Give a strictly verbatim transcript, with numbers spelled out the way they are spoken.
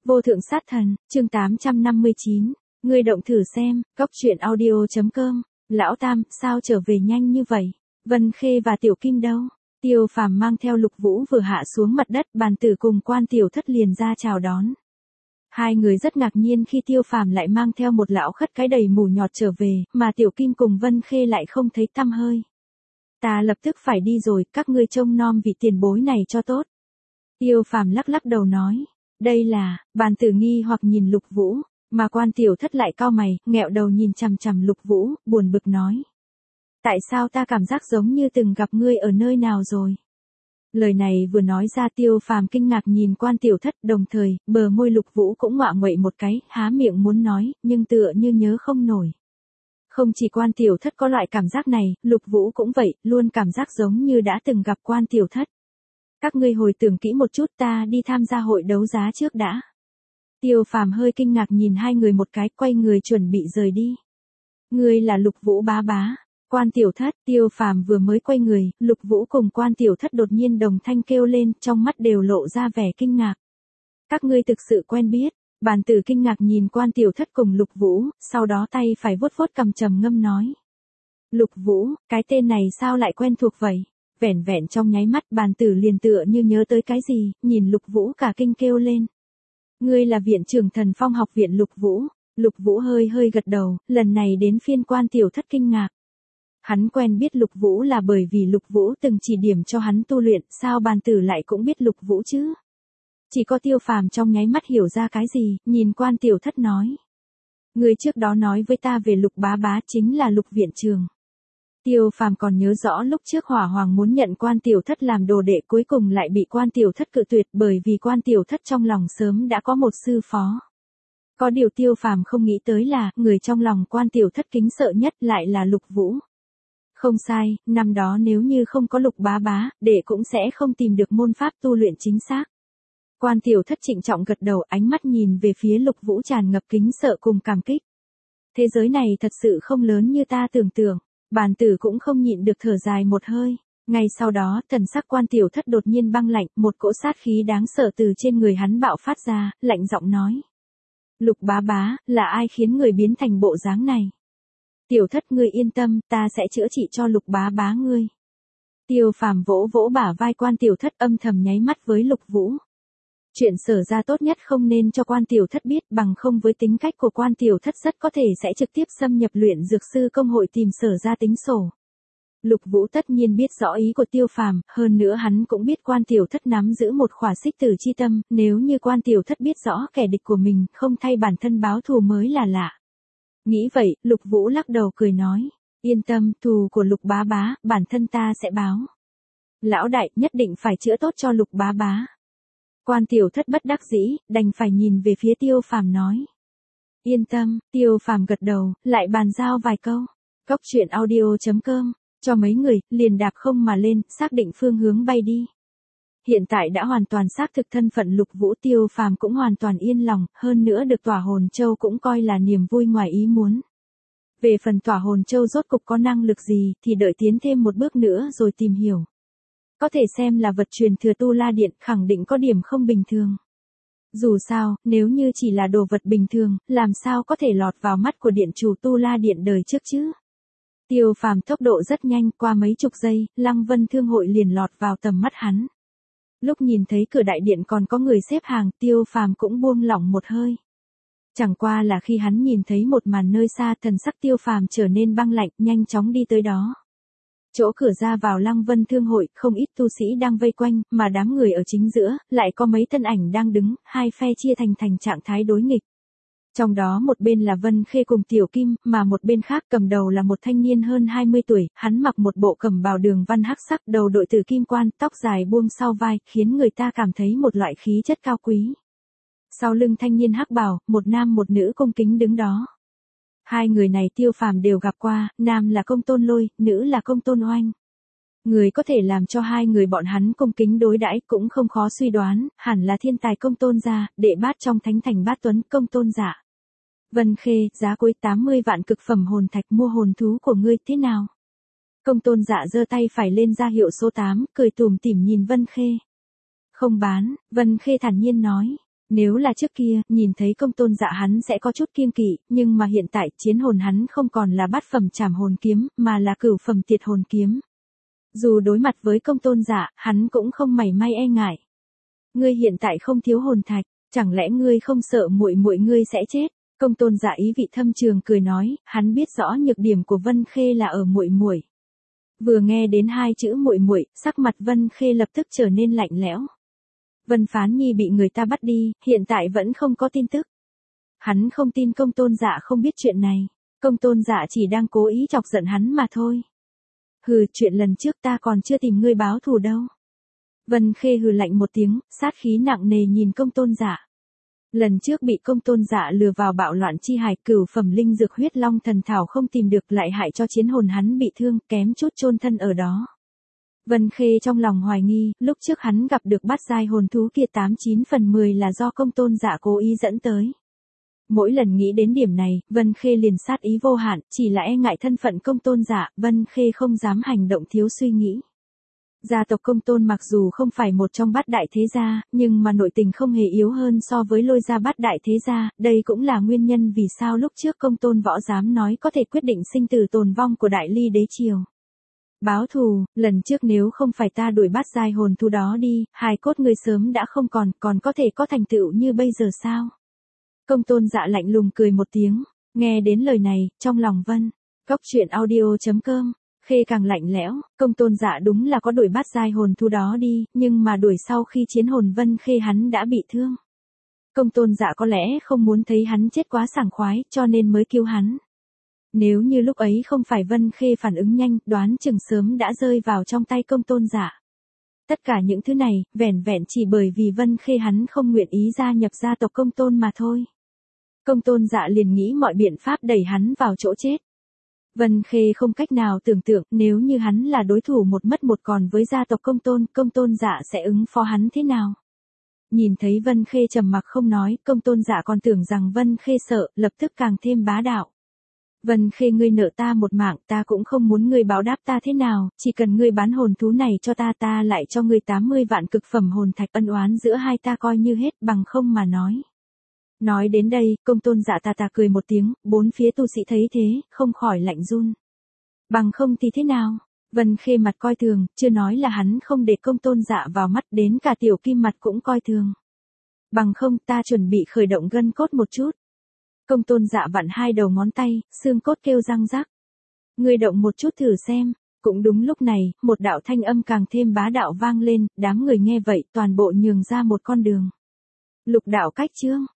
Vô thượng sát thần, chương tám trăm năm mươi chín. Ngươi động thử xem, cốc truyện audio chấm com. Lão Tam, sao trở về nhanh như vậy? Vân Khê và Tiểu Kim đâu? Tiêu Phàm mang theo Lục Vũ vừa hạ xuống mặt đất, Bàn Tử cùng Quan Tiểu Thất liền ra chào đón. Hai người rất ngạc nhiên khi Tiêu Phàm lại mang theo một lão khất cái đầy mù nhọt trở về, mà Tiểu Kim cùng Vân Khê lại không thấy tăm hơi. Ta lập tức phải đi rồi, các ngươi trông nom vị tiền bối này cho tốt. Tiêu Phàm lắc lắc đầu nói. Đây là, Bàn Tử nghi hoặc nhìn Lục Vũ, mà Quan Tiểu Thất lại cau mày, nghẹo đầu nhìn chằm chằm Lục Vũ, buồn bực nói. Tại sao ta cảm giác giống như từng gặp ngươi ở nơi nào rồi? Lời này vừa nói ra Tiêu Phàm kinh ngạc nhìn Quan Tiểu Thất, đồng thời, bờ môi Lục Vũ cũng ngoạ nguậy một cái, há miệng muốn nói, nhưng tựa như nhớ không nổi. Không chỉ Quan Tiểu Thất có loại cảm giác này, Lục Vũ cũng vậy, luôn cảm giác giống như đã từng gặp Quan Tiểu Thất. Các ngươi hồi tưởng kỹ một chút, ta đi tham gia hội đấu giá trước đã. Tiêu Phàm hơi kinh ngạc nhìn hai người một cái, quay người chuẩn bị rời đi. Ngươi là Lục Vũ bá bá. Quan Tiểu Thất, Tiêu Phàm vừa mới quay người, Lục Vũ cùng Quan Tiểu Thất đột nhiên đồng thanh kêu lên, trong mắt đều lộ ra vẻ kinh ngạc. Các ngươi thực sự quen biết? Bàn Tử kinh ngạc nhìn Quan Tiểu Thất cùng Lục Vũ, sau đó tay phải vuốt vuốt cằm trầm ngâm nói. Lục Vũ, cái tên này sao lại quen thuộc vậy? Vẻn vẹn trong nháy mắt Bàn Tử liền tựa như nhớ tới cái gì, nhìn Lục Vũ cả kinh kêu lên. Ngươi là viện trưởng Thần Phong học viện Lục Vũ. Lục Vũ hơi hơi gật đầu, lần này đến phiên Quan Tiểu Thất kinh ngạc. Hắn quen biết Lục Vũ là bởi vì Lục Vũ từng chỉ điểm cho hắn tu luyện, sao Bàn Tử lại cũng biết Lục Vũ chứ? Chỉ có Tiêu Phàm trong nháy mắt hiểu ra cái gì, nhìn Quan Tiểu Thất nói. Người trước đó nói với ta về Lục bá bá chính là Lục viện trưởng. Tiêu Phàm còn nhớ rõ lúc trước Hỏa Hoàng muốn nhận Quan Tiểu Thất làm đồ đệ, cuối cùng lại bị Quan Tiểu Thất cự tuyệt bởi vì Quan Tiểu Thất trong lòng sớm đã có một sư phó. Có điều Tiêu Phàm không nghĩ tới là, người trong lòng Quan Tiểu Thất kính sợ nhất lại là Lục Vũ. Không sai, năm đó nếu như không có Lục bá bá, đệ cũng sẽ không tìm được môn pháp tu luyện chính xác. Quan Tiểu Thất trịnh trọng gật đầu, ánh mắt nhìn về phía Lục Vũ tràn ngập kính sợ cùng cảm kích. Thế giới này thật sự không lớn như ta tưởng tượng. Bàn Tử cũng không nhịn được thở dài một hơi. Ngay sau đó, thần sắc Quan Tiểu Thất đột nhiên băng lạnh, một cỗ sát khí đáng sợ từ trên người hắn bạo phát ra, lạnh giọng nói. Lục bá bá, là ai khiến người biến thành bộ dáng này? Tiểu Thất ngươi yên tâm, ta sẽ chữa trị cho Lục bá bá ngươi. Tiêu Phàm vỗ vỗ bả vai Quan Tiểu Thất, âm thầm nháy mắt với Lục Vũ. Chuyện Sở ra tốt nhất không nên cho Quan Tiểu Thất biết, bằng không với tính cách của Quan Tiểu Thất rất có thể sẽ trực tiếp xâm nhập luyện dược sư công hội tìm Sở ra tính sổ. Lục Vũ tất nhiên biết rõ ý của Tiêu Phàm, hơn nữa hắn cũng biết Quan Tiểu Thất nắm giữ một khỏa xích tử chi tâm, nếu như Quan Tiểu Thất biết rõ kẻ địch của mình, không thay bản thân báo thù mới là lạ. Nghĩ vậy, Lục Vũ lắc đầu cười nói, yên tâm, thù của Lục bá bá, bản thân ta sẽ báo. Lão đại, nhất định phải chữa tốt cho Lục bá bá. Quan Tiểu Thất bất đắc dĩ, đành phải nhìn về phía Tiêu Phàm nói. Yên tâm, Tiêu Phàm gật đầu, lại bàn giao vài câu. Cốc truyện audio chấm com, cho mấy người, liền đạp không mà lên, xác định phương hướng bay đi. Hiện tại đã hoàn toàn xác thực thân phận Lục Vũ, Tiêu Phàm cũng hoàn toàn yên lòng, hơn nữa được tỏa hồn châu cũng coi là niềm vui ngoài ý muốn. Về phần tỏa hồn châu rốt cục có năng lực gì, thì đợi tiến thêm một bước nữa rồi tìm hiểu. Có thể xem là vật truyền thừa Tu La Điện, khẳng định có điểm không bình thường. Dù sao, nếu như chỉ là đồ vật bình thường, làm sao có thể lọt vào mắt của điện chủ Tu La Điện đời trước chứ? Tiêu Phàm tốc độ rất nhanh, qua mấy chục giây, Lăng Vân Thương hội liền lọt vào tầm mắt hắn. Lúc nhìn thấy cửa đại điện còn có người xếp hàng, Tiêu Phàm cũng buông lỏng một hơi. Chẳng qua là khi hắn nhìn thấy một màn nơi xa, thần sắc Tiêu Phàm trở nên băng lạnh, nhanh chóng đi tới đó. Chỗ cửa ra vào Lăng Vân Thương hội, không ít tu sĩ đang vây quanh, mà đám người ở chính giữa, lại có mấy thân ảnh đang đứng, hai phe chia thành thành trạng thái đối nghịch. Trong đó một bên là Vân Khê cùng Tiểu Kim, mà một bên khác cầm đầu là một thanh niên hơn hai mươi tuổi, hắn mặc một bộ cẩm bào đường văn hắc sắc, đầu đội tử kim quan, tóc dài buông sau vai, khiến người ta cảm thấy một loại khí chất cao quý. Sau lưng thanh niên hắc bào, một nam một nữ cung kính đứng đó. Hai người này Tiêu Phàm đều gặp qua, nam là Công Tôn Lôi, nữ là Công Tôn Oanh. Người có thể làm cho hai người bọn hắn cung kính đối đãi cũng không khó suy đoán, hẳn là thiên tài Công Tôn gia, đệ bát trong thánh thành bát tuấn, Công Tôn Dạ. Vân Khê, giá cuối tám mươi vạn cực phẩm hồn thạch mua hồn thú của ngươi thế nào? Công Tôn Dạ giơ tay phải lên ra hiệu số tám, cười tủm tỉm nhìn Vân Khê. Không bán, Vân Khê thản nhiên nói. Nếu là trước kia, nhìn thấy công tôn dạ hắn sẽ có chút kiêng kỵ, nhưng mà hiện tại, chiến hồn hắn không còn là bát phẩm trảm hồn kiếm, mà là cửu phẩm tiệt hồn kiếm. Dù đối mặt với công tôn dạ, hắn cũng không mảy may e ngại. Ngươi hiện tại không thiếu hồn thạch, chẳng lẽ ngươi không sợ muội muội ngươi sẽ chết? Công tôn dạ ý vị thâm trường cười nói, hắn biết rõ nhược điểm của Vân Khê là ở muội muội. Vừa nghe đến hai chữ muội muội, sắc mặt Vân Khê lập tức trở nên lạnh lẽo. Vân Phán Nhi bị người ta bắt đi, hiện tại vẫn không có tin tức. Hắn không tin công tôn dạ không biết chuyện này, công tôn dạ chỉ đang cố ý chọc giận hắn mà thôi. Hừ, chuyện lần trước ta còn chưa tìm ngươi báo thù đâu. Vân Khê hừ lạnh một tiếng, sát khí nặng nề nhìn công tôn dạ. Lần trước bị công tôn dạ lừa vào bạo loạn chi hải, cửu phẩm linh dược huyết long thần thảo không tìm được, lại hại cho chiến hồn hắn bị thương, kém chút chôn thân ở đó. Vân Khê trong lòng hoài nghi, lúc trước hắn gặp được bát giai hồn thú kia tám chín phần mười là do công tôn dạ cố ý dẫn tới. Mỗi lần nghĩ đến điểm này, Vân Khê liền sát ý vô hạn, chỉ là e ngại thân phận công tôn dạ, Vân Khê không dám hành động thiếu suy nghĩ. Gia tộc công tôn mặc dù không phải một trong bát đại thế gia, nhưng mà nội tình không hề yếu hơn so với Lôi gia bát đại thế gia, đây cũng là nguyên nhân vì sao lúc trước công tôn võ dám nói có thể quyết định sinh tử tồn vong của đại ly đế triều. Báo thù, lần trước nếu không phải ta đuổi bát giai hồn thú đó đi, hài cốt người sớm đã không còn, còn có thể có thành tựu như bây giờ sao? Công tôn dạ lạnh lùng cười một tiếng, nghe đến lời này, trong lòng Vân, Cốc Truyện audio chấm com, Khê càng lạnh lẽo, công tôn dạ đúng là có đuổi bát giai hồn thú đó đi, nhưng mà đuổi sau khi chiến hồn Vân Khê hắn đã bị thương. Công tôn dạ có lẽ không muốn thấy hắn chết quá sảng khoái, cho nên mới cứu hắn. Nếu như lúc ấy không phải Vân Khê phản ứng nhanh, đoán chừng sớm đã rơi vào trong tay công tôn dạ. Tất cả những thứ này, vẻn vẹn chỉ bởi vì Vân Khê hắn không nguyện ý gia nhập gia tộc công tôn mà thôi. Công tôn dạ liền nghĩ mọi biện pháp đẩy hắn vào chỗ chết. Vân Khê không cách nào tưởng tượng nếu như hắn là đối thủ một mất một còn với gia tộc công tôn, công tôn dạ sẽ ứng phó hắn thế nào. Nhìn thấy Vân Khê trầm mặc không nói, công tôn dạ còn tưởng rằng Vân Khê sợ, lập tức càng thêm bá đạo. Vân Khê ngươi nợ ta một mạng, ta cũng không muốn ngươi báo đáp ta thế nào, chỉ cần ngươi bán hồn thú này cho ta, ta lại cho ngươi tám mươi vạn cực phẩm hồn thạch, ân oán giữa hai ta coi như hết, bằng không mà nói. Nói đến đây, công tôn dạ ta ta cười một tiếng, bốn phía tu sĩ thấy thế, không khỏi lạnh run. Bằng không thì thế nào? Vân Khê mặt coi thường, chưa nói là hắn không để công tôn dạ vào mắt, đến cả tiểu kim mặt cũng coi thường. Bằng không ta chuẩn bị khởi động gân cốt một chút. Công tôn dạ vặn hai đầu ngón tay, xương cốt kêu răng rắc. Ngươi động một chút thử xem. Cũng đúng lúc này, một đạo thanh âm càng thêm bá đạo vang lên, đám người nghe vậy toàn bộ nhường ra một con đường. Lục đạo cách chương,